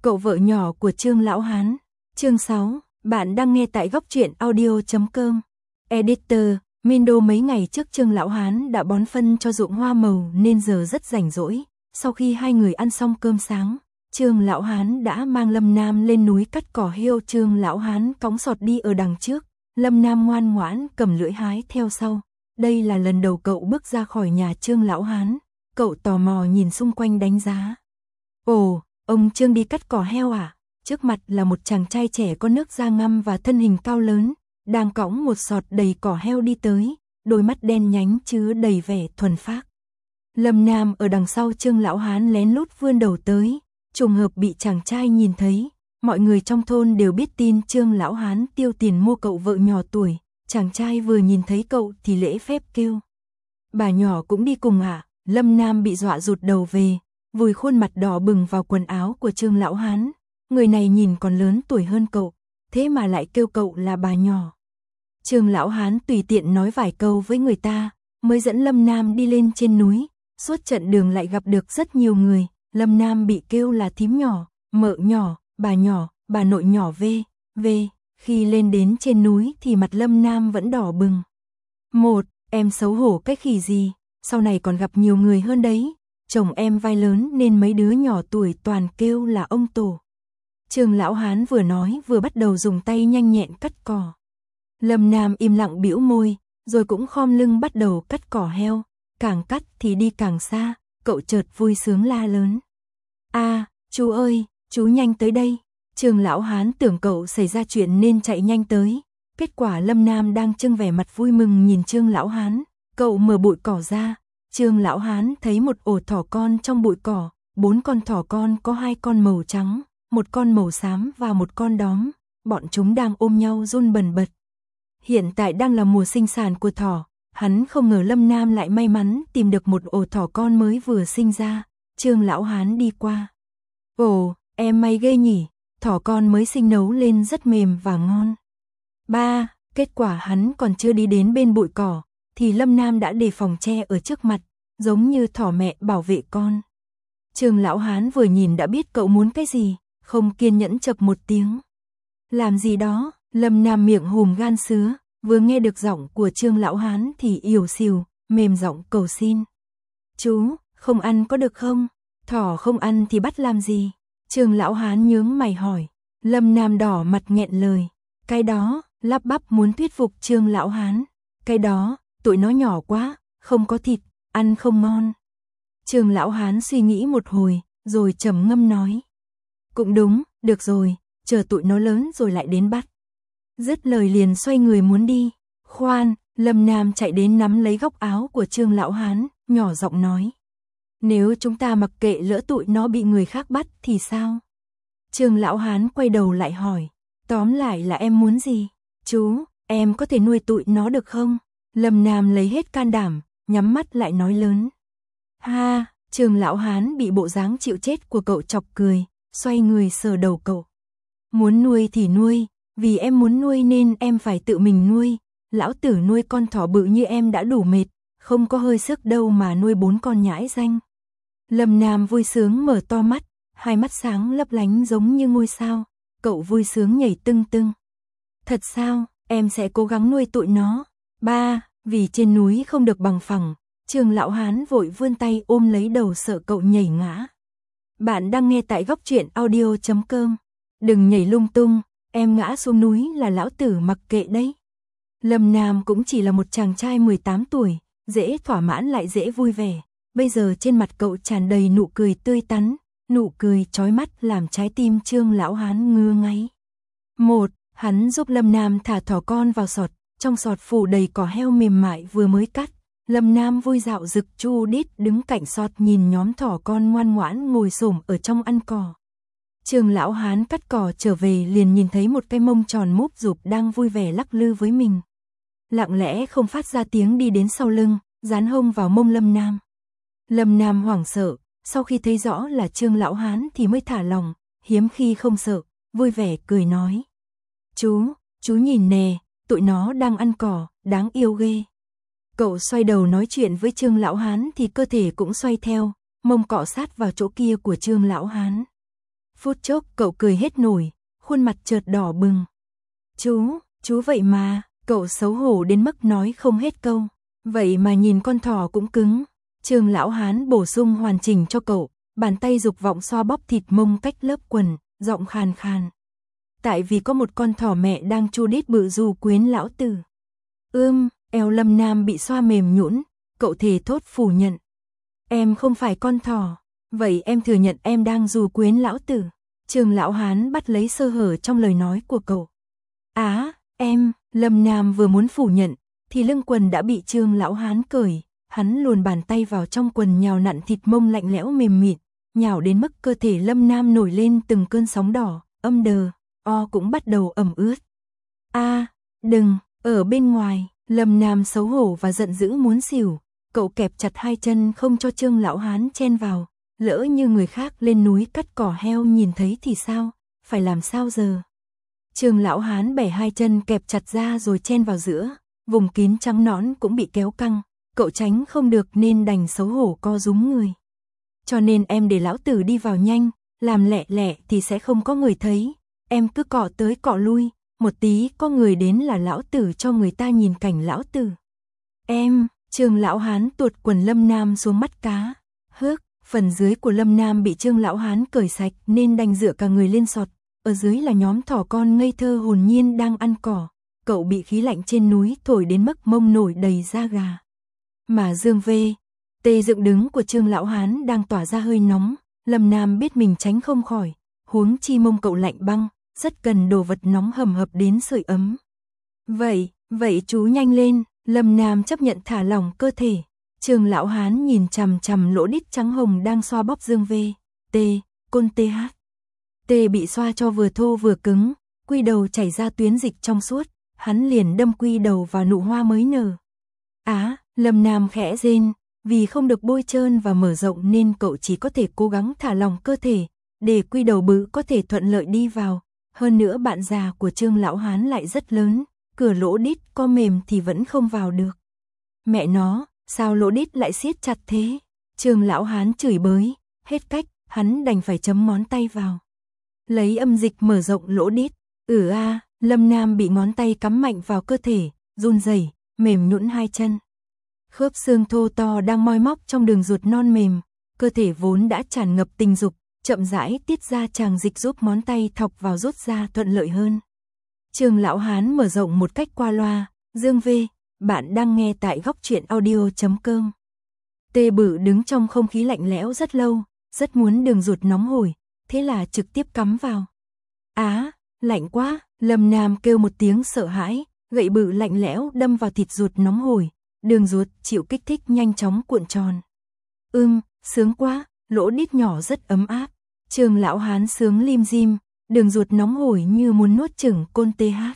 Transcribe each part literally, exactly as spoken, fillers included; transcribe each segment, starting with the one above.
Cậu vợ nhỏ của Trương Lão Hán. Chương sáu, bạn đang nghe tại góc truyện audio chấm com. Editor, Mindo mấy ngày trước Trương Lão Hán đã bón phân cho ruộng hoa màu nên giờ rất rảnh rỗi. Sau khi hai người ăn xong cơm sáng, Trương Lão Hán đã mang Lâm Nam lên núi cắt cỏ heo. Trương Lão Hán cõng sọt đi ở đằng trước, Lâm Nam ngoan ngoãn cầm lưỡi hái theo sau. Đây là lần đầu cậu bước ra khỏi nhà Trương Lão Hán. Cậu tò mò nhìn xung quanh đánh giá. Ồ, ông Trương đi cắt cỏ heo à? Trước mặt là một chàng trai trẻ có nước da ngăm và thân hình cao lớn, đang cõng một sọt đầy cỏ heo đi tới, đôi mắt đen nhánh chứa đầy vẻ thuần phác. Lâm Nam ở đằng sau Trương Lão Hán lén lút vươn đầu tới, trùng hợp bị chàng trai nhìn thấy. Mọi người trong thôn đều biết tin Trương Lão Hán tiêu tiền mua cậu vợ nhỏ tuổi. Chàng trai vừa nhìn thấy cậu thì lễ phép kêu: "Bà nhỏ cũng đi cùng à?" Lâm Nam bị dọa rụt đầu về, vùi khuôn mặt đỏ bừng vào quần áo của Trương Lão Hán. Người này nhìn còn lớn tuổi hơn cậu, thế mà lại kêu cậu là bà nhỏ. Trương Lão Hán tùy tiện nói vài câu với người ta, mới dẫn Lâm Nam đi lên trên núi. Suốt trận đường lại gặp được rất nhiều người. Lâm Nam bị kêu là thím nhỏ, mợ nhỏ, bà nhỏ, bà nội nhỏ v, v. Khi lên đến trên núi thì mặt Lâm Nam vẫn đỏ bừng. Một, em xấu hổ cái khỉ gì, sau này còn gặp nhiều người hơn đấy. Chồng em vai lớn nên mấy đứa nhỏ tuổi toàn kêu là ông tổ. Trương Lão Hán vừa nói vừa bắt đầu dùng tay nhanh nhẹn cắt cỏ. Lâm Nam im lặng bĩu môi, rồi cũng khom lưng bắt đầu cắt cỏ heo. Càng cắt thì đi càng xa, cậu chợt vui sướng la lớn: "A, chú ơi, chú nhanh tới đây." Trương Lão Hán tưởng cậu xảy ra chuyện nên chạy nhanh tới. Kết quả Lâm Nam đang trưng vẻ mặt vui mừng nhìn Trương Lão Hán. Cậu mở bụi cỏ ra. Trương Lão Hán thấy một ổ thỏ con trong bụi cỏ. Bốn con thỏ con có hai con màu trắng, một con màu xám và một con đóm. Bọn chúng đang ôm nhau run bần bật. Hiện tại đang là mùa sinh sản của thỏ. Hắn không ngờ Lâm Nam lại may mắn tìm được một ổ thỏ con mới vừa sinh ra. Trương Lão Hán đi qua. "Ồ, em may ghê nhỉ, thỏ con mới sinh nấu lên rất mềm và ngon." Ba, kết quả hắn còn chưa đi đến bên bụi cỏ, thì Lâm Nam đã đề phòng che ở trước mặt, giống như thỏ mẹ bảo vệ con. Trương Lão Hán vừa nhìn đã biết cậu muốn cái gì, không kiên nhẫn chập một tiếng. "Làm gì đó?" Lâm Nam miệng hùm gan sứa, vừa nghe được giọng của Trương Lão Hán thì ỉu xìu, mềm giọng cầu xin: "Chú, không ăn có được không? Thỏ không ăn thì bắt làm gì?" Trương Lão Hán nhướng mày hỏi. Lâm Nam đỏ mặt nghẹn lời. "Cái đó", lắp bắp muốn thuyết phục Trương Lão Hán. "Cái đó, tụi nó nhỏ quá, không có thịt, ăn không ngon." Trương Lão Hán suy nghĩ một hồi, rồi trầm ngâm nói: "Cũng đúng, được rồi, chờ tụi nó lớn rồi lại đến bắt." Dứt lời liền xoay người muốn đi. "Khoan!" Lâm Nam chạy đến nắm lấy góc áo của Trương Lão Hán, nhỏ giọng nói: "Nếu chúng ta mặc kệ lỡ tụi nó bị người khác bắt thì sao?" Trương Lão Hán quay đầu lại hỏi: "Tóm lại là em muốn gì?" "Chú, em có thể nuôi tụi nó được không?" Lâm Nam lấy hết can đảm, nhắm mắt lại nói lớn. "Ha!" Trương Lão Hán bị bộ dáng chịu chết của cậu chọc cười, xoay người sờ đầu cậu. "Muốn nuôi thì nuôi, vì em muốn nuôi nên em phải tự mình nuôi. Lão tử nuôi con thỏ bự như em đã đủ mệt, không có hơi sức đâu mà nuôi bốn con nhãi danh." Lâm Nam vui sướng mở to mắt, hai mắt sáng lấp lánh giống như ngôi sao. Cậu vui sướng nhảy tưng tưng. "Thật sao? Em sẽ cố gắng nuôi tụi nó." "Ba, vì trên núi không được bằng phẳng." Trương Lão Hán vội vươn tay ôm lấy đầu sợ cậu nhảy ngã. Bạn đang nghe tại góc truyện audio chấm com. "Đừng nhảy lung tung, em ngã xuống núi là lão tử mặc kệ đấy." Lâm Nam cũng chỉ là một chàng trai mười tám tuổi, dễ thỏa mãn lại dễ vui vẻ. Bây giờ trên mặt cậu tràn đầy nụ cười tươi tắn, nụ cười chói mắt làm trái tim Trương Lão Hán ngứa ngáy. Một, hắn giúp Lâm Nam thả thỏ con vào sọt, trong sọt phủ đầy cỏ heo mềm mại vừa mới cắt. Lâm Nam vui dạo rực chu đít đứng cạnh sọt nhìn nhóm thỏ con ngoan ngoãn ngồi xổm ở trong ăn cỏ. Trương Lão Hán cắt cỏ trở về liền nhìn thấy một cái mông tròn múp rụp đang vui vẻ lắc lư với mình. Lặng lẽ không phát ra tiếng đi đến sau lưng, dán hông vào mông Lâm Nam. Lâm Nam hoảng sợ, sau khi thấy rõ là Trương Lão Hán thì mới thả lòng, hiếm khi không sợ, vui vẻ cười nói: "Chú, chú nhìn nè, tụi nó đang ăn cỏ, đáng yêu ghê." Cậu xoay đầu nói chuyện với Trương Lão Hán thì cơ thể cũng xoay theo, mông cọ sát vào chỗ kia của Trương Lão Hán. Phút chốc cậu cười hết nổi, khuôn mặt chợt đỏ bừng. Chú, chú vậy mà, cậu xấu hổ đến mức nói không hết câu. Vậy mà nhìn con thỏ cũng cứng. Trương Lão Hán bổ sung hoàn chỉnh cho cậu, bàn tay dục vọng xoa bóp thịt mông cách lớp quần, giọng khàn khàn. Tại vì có một con thỏ mẹ đang chu đít bự dù quyến lão tử. Ưm, eo Lâm Nam bị xoa mềm nhũn, cậu thề thốt phủ nhận. Em không phải con thỏ, vậy em thừa nhận em đang dù quyến lão tử. Trương Lão Hán bắt lấy sơ hở trong lời nói của cậu. Á, em, Lâm Nam vừa muốn phủ nhận, thì lưng quần đã bị Trương Lão Hán cởi. Hắn luồn bàn tay vào trong quần nhào nặn thịt mông lạnh lẽo mềm mịn, nhào đến mức cơ thể Lâm Nam nổi lên từng cơn sóng đỏ, âm đờ, o cũng bắt đầu ẩm ướt. A, đừng, ở bên ngoài, Lâm Nam xấu hổ và giận dữ muốn xỉu, cậu kẹp chặt hai chân không cho Trương Lão Hán chen vào, lỡ như người khác lên núi cắt cỏ heo nhìn thấy thì sao, phải làm sao giờ? Trương Lão Hán bẻ hai chân kẹp chặt ra rồi chen vào giữa, vùng kín trắng nõn cũng bị kéo căng. Cậu tránh không được nên đành xấu hổ co rúm người. Cho nên em để lão tử đi vào nhanh, làm lẹ lẹ thì sẽ không có người thấy. Em cứ cọ tới cọ lui, một tí có người đến là lão tử cho người ta nhìn cảnh lão tử. Em, Trương Lão Hán tuột quần Lâm Nam xuống mắt cá. Hước, phần dưới của Lâm Nam bị Trương Lão Hán cởi sạch nên đành dựa cả người lên sọt. Ở dưới là nhóm thỏ con ngây thơ hồn nhiên đang ăn cỏ. Cậu bị khí lạnh trên núi thổi đến mức mông nổi đầy da gà. Mà Dương V, tê dựng đứng của Trương Lão Hán đang tỏa ra hơi nóng, Lâm Nam biết mình tránh không khỏi, huống chi mông cậu lạnh băng, rất cần đồ vật nóng hầm hập đến sưởi ấm. Vậy, vậy chú nhanh lên, Lâm Nam chấp nhận thả lỏng cơ thể. Trương Lão Hán nhìn chằm chằm lỗ đít trắng hồng đang xoa bóp Dương V, tê, côn tê hát. Tê bị xoa cho vừa thô vừa cứng, quy đầu chảy ra tuyến dịch trong suốt, hắn liền đâm quy đầu vào nụ hoa mới nở. Á, Lâm Nam khẽ rên, vì không được bôi trơn và mở rộng nên cậu chỉ có thể cố gắng thả lỏng cơ thể, để quy đầu bự có thể thuận lợi đi vào. Hơn nữa bạn già của Trương Lão Hán lại rất lớn, cửa lỗ đít có mềm thì vẫn không vào được. Mẹ nó, sao lỗ đít lại siết chặt thế? Trương Lão Hán chửi bới, hết cách, hắn đành phải chấm ngón tay vào. Lấy âm dịch mở rộng lỗ đít. Ừ a, Lâm Nam bị ngón tay cắm mạnh vào cơ thể, run rẩy, mềm nhũn hai chân. Khớp xương thô to đang moi móc trong đường ruột non mềm, cơ thể vốn đã tràn ngập tình dục, chậm rãi tiết ra tràng dịch giúp ngón tay thọc vào rút ra thuận lợi hơn. Trương Lão Hán mở rộng một cách qua loa, Dương V, bạn đang nghe tại góc truyện audio chấm com. Tê Bự đứng trong không khí lạnh lẽo rất lâu, rất muốn đường ruột nóng hổi, thế là trực tiếp cắm vào. Á, lạnh quá, Lâm Nam kêu một tiếng sợ hãi, gậy bự lạnh lẽo đâm vào thịt ruột nóng hổi, đường ruột chịu kích thích nhanh chóng cuộn tròn. Ưm, sướng quá, lỗ đít nhỏ rất ấm áp. Trương Lão Hán sướng lim dim, đường ruột nóng hổi như muốn nuốt chửng côn tê hát.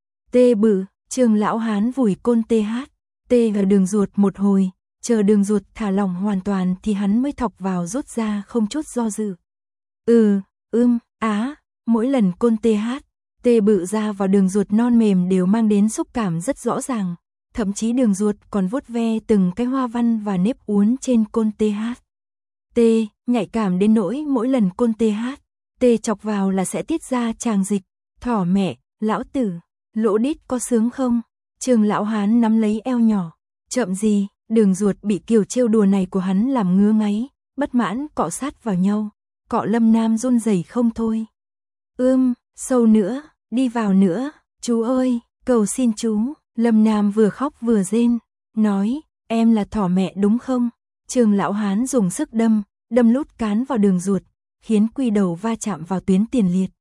Tê Bự, Trương Lão Hán vùi côn tê hát, tê vào đường ruột một hồi, chờ đường ruột thả lỏng hoàn toàn thì hắn mới thọc vào rút ra không chút do dự. Ừ, ưm, á, mỗi lần côn tê hát, tê Bự ra vào đường ruột non mềm đều mang đến xúc cảm rất rõ ràng, thậm chí đường ruột còn vuốt ve từng cái hoa văn và nếp uốn trên côn tê hát. Tê, nhạy cảm đến nỗi mỗi lần côn tê hát, tê chọc vào là sẽ tiết ra tràng dịch. Thỏ mẹ, lão tử, lỗ đít có sướng không? Trương Lão Hán nắm lấy eo nhỏ, chậm gì, đường ruột bị kiểu trêu đùa này của hắn làm ngứa ngáy, bất mãn cọ sát vào nhau, cọ Lâm Nam run rẩy không thôi. Ưm, sâu nữa, đi vào nữa, chú ơi, cầu xin chú. Lâm Nam vừa khóc vừa rên, nói, em là thỏ mẹ đúng không? Trương Lão Hán dùng sức đâm, đâm lút cán vào đường ruột, khiến quy đầu va chạm vào tuyến tiền liệt.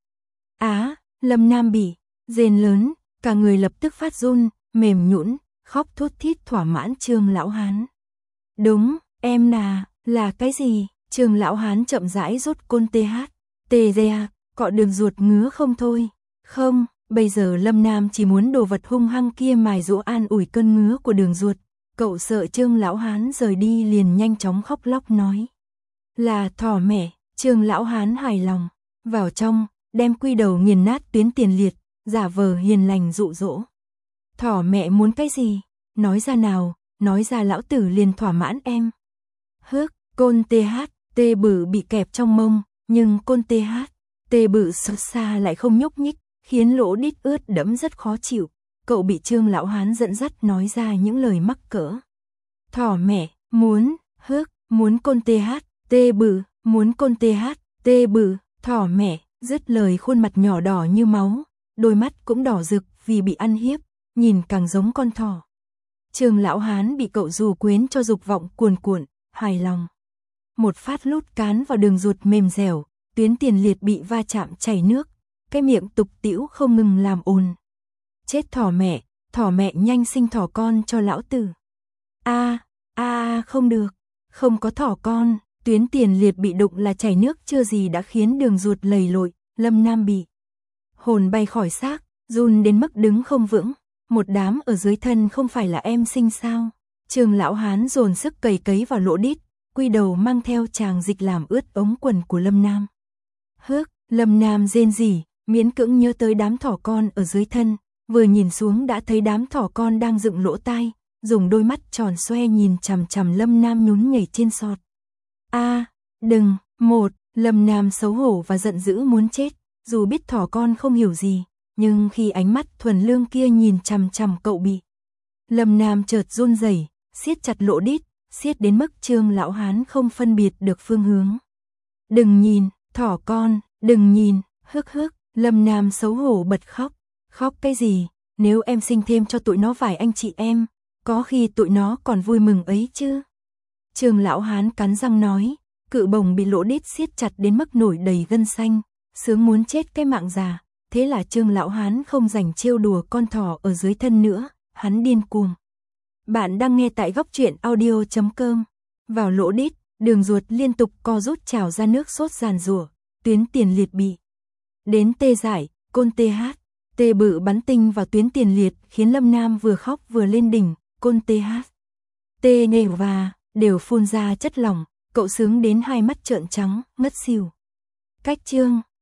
Á, Lâm Nam bị rên lớn, cả người lập tức phát run, mềm nhũn, khóc thút thít thỏa mãn Trương Lão Hán. Đúng, em là, là cái gì? Trương Lão Hán chậm rãi rút côn tê hát, tê ra, cọ đường ruột ngứa không thôi. Không, bây giờ Lâm Nam chỉ muốn đồ vật hung hăng kia mài dỗ an ủi cơn ngứa của đường ruột. Cậu sợ Trương Lão Hán rời đi liền nhanh chóng khóc lóc nói. Là thỏ mẹ, Trương Lão Hán hài lòng, vào trong, đem quy đầu nghiền nát tuyến tiền liệt, giả vờ hiền lành dụ dỗ. Thỏ mẹ muốn cái gì? Nói ra nào, nói ra lão tử liền thỏa mãn em. Hước, côn tê hát, tê Bự bị kẹp trong mông, nhưng côn tê hát, Tê bự xót xa lại không nhúc nhích, khiến lỗ đít ướt đẫm rất khó chịu. Cậu bị Trương lão hán dẫn dắt nói ra những lời mắc cỡ. Thỏ mẹ, muốn, hước, muốn côn tê hát, tê bự, muốn côn tê hát, tê bự, thỏ mẹ, dứt lời khuôn mặt nhỏ đỏ như máu, đôi mắt cũng đỏ rực vì bị ăn hiếp, nhìn càng giống con thỏ. Trương lão hán bị cậu dù quyến cho dục vọng cuồn cuộn, hài lòng. Một phát lút cán vào đường ruột mềm dẻo, tuyến tiền liệt bị va chạm chảy nước, cái miệng tục tĩu không ngừng làm ồn. Chết thỏ mẹ, thỏ mẹ nhanh sinh thỏ con cho lão tử. A, a không được, không có thỏ con, tuyến tiền liệt bị đụng là chảy nước chưa gì đã khiến đường ruột lầy lội, Lâm Nam bị hồn bay khỏi xác, run đến mức đứng không vững, một đám ở dưới thân không phải là em sinh sao? Trương lão hán dồn sức cầy cấy vào lỗ đít, quy đầu mang theo tràng dịch làm ướt ống quần của Lâm Nam. Hước, Lâm Nam rên rỉ, miễn cưỡng nhớ tới đám thỏ con ở dưới thân, vừa nhìn xuống đã thấy đám thỏ con đang dựng lỗ tai, dùng đôi mắt tròn xoe nhìn chằm chằm Lâm Nam nhún nhảy trên sọt. A, đừng, một, Lâm Nam xấu hổ và giận dữ muốn chết, dù biết thỏ con không hiểu gì, nhưng khi ánh mắt thuần lương kia nhìn chằm chằm cậu bị. Lâm Nam chợt run rẩy, siết chặt lỗ đít, siết đến mức Trương lão hán không phân biệt được phương hướng. Đừng nhìn, thỏ con, đừng nhìn, hước hước, Lâm Nam xấu hổ bật khóc. Khóc cái gì, nếu em sinh thêm cho tụi nó vài anh chị em, có khi tụi nó còn vui mừng ấy chứ. Trương lão hán cắn răng nói, cự bồng bị lỗ đít siết chặt đến mức nổi đầy gân xanh, sướng muốn chết cái mạng già. Thế là Trương lão hán không rảnh trêu đùa con thỏ ở dưới thân nữa, hắn điên cuồng. Bạn đang nghe tại góc truyện audio chấm com. Vào lỗ đít, đường ruột liên tục co rút trào ra nước sốt giàn giụa, tuyến tiền liệt bị đến tê dại, côn tê hát, tê bự bắn tinh vào tuyến tiền liệt khiến Lâm Nam vừa khóc vừa lên đỉnh, côn tê hát, tê nê và đều phun ra chất lỏng, cậu sướng đến hai mắt trợn trắng, ngất xỉu. Cách chương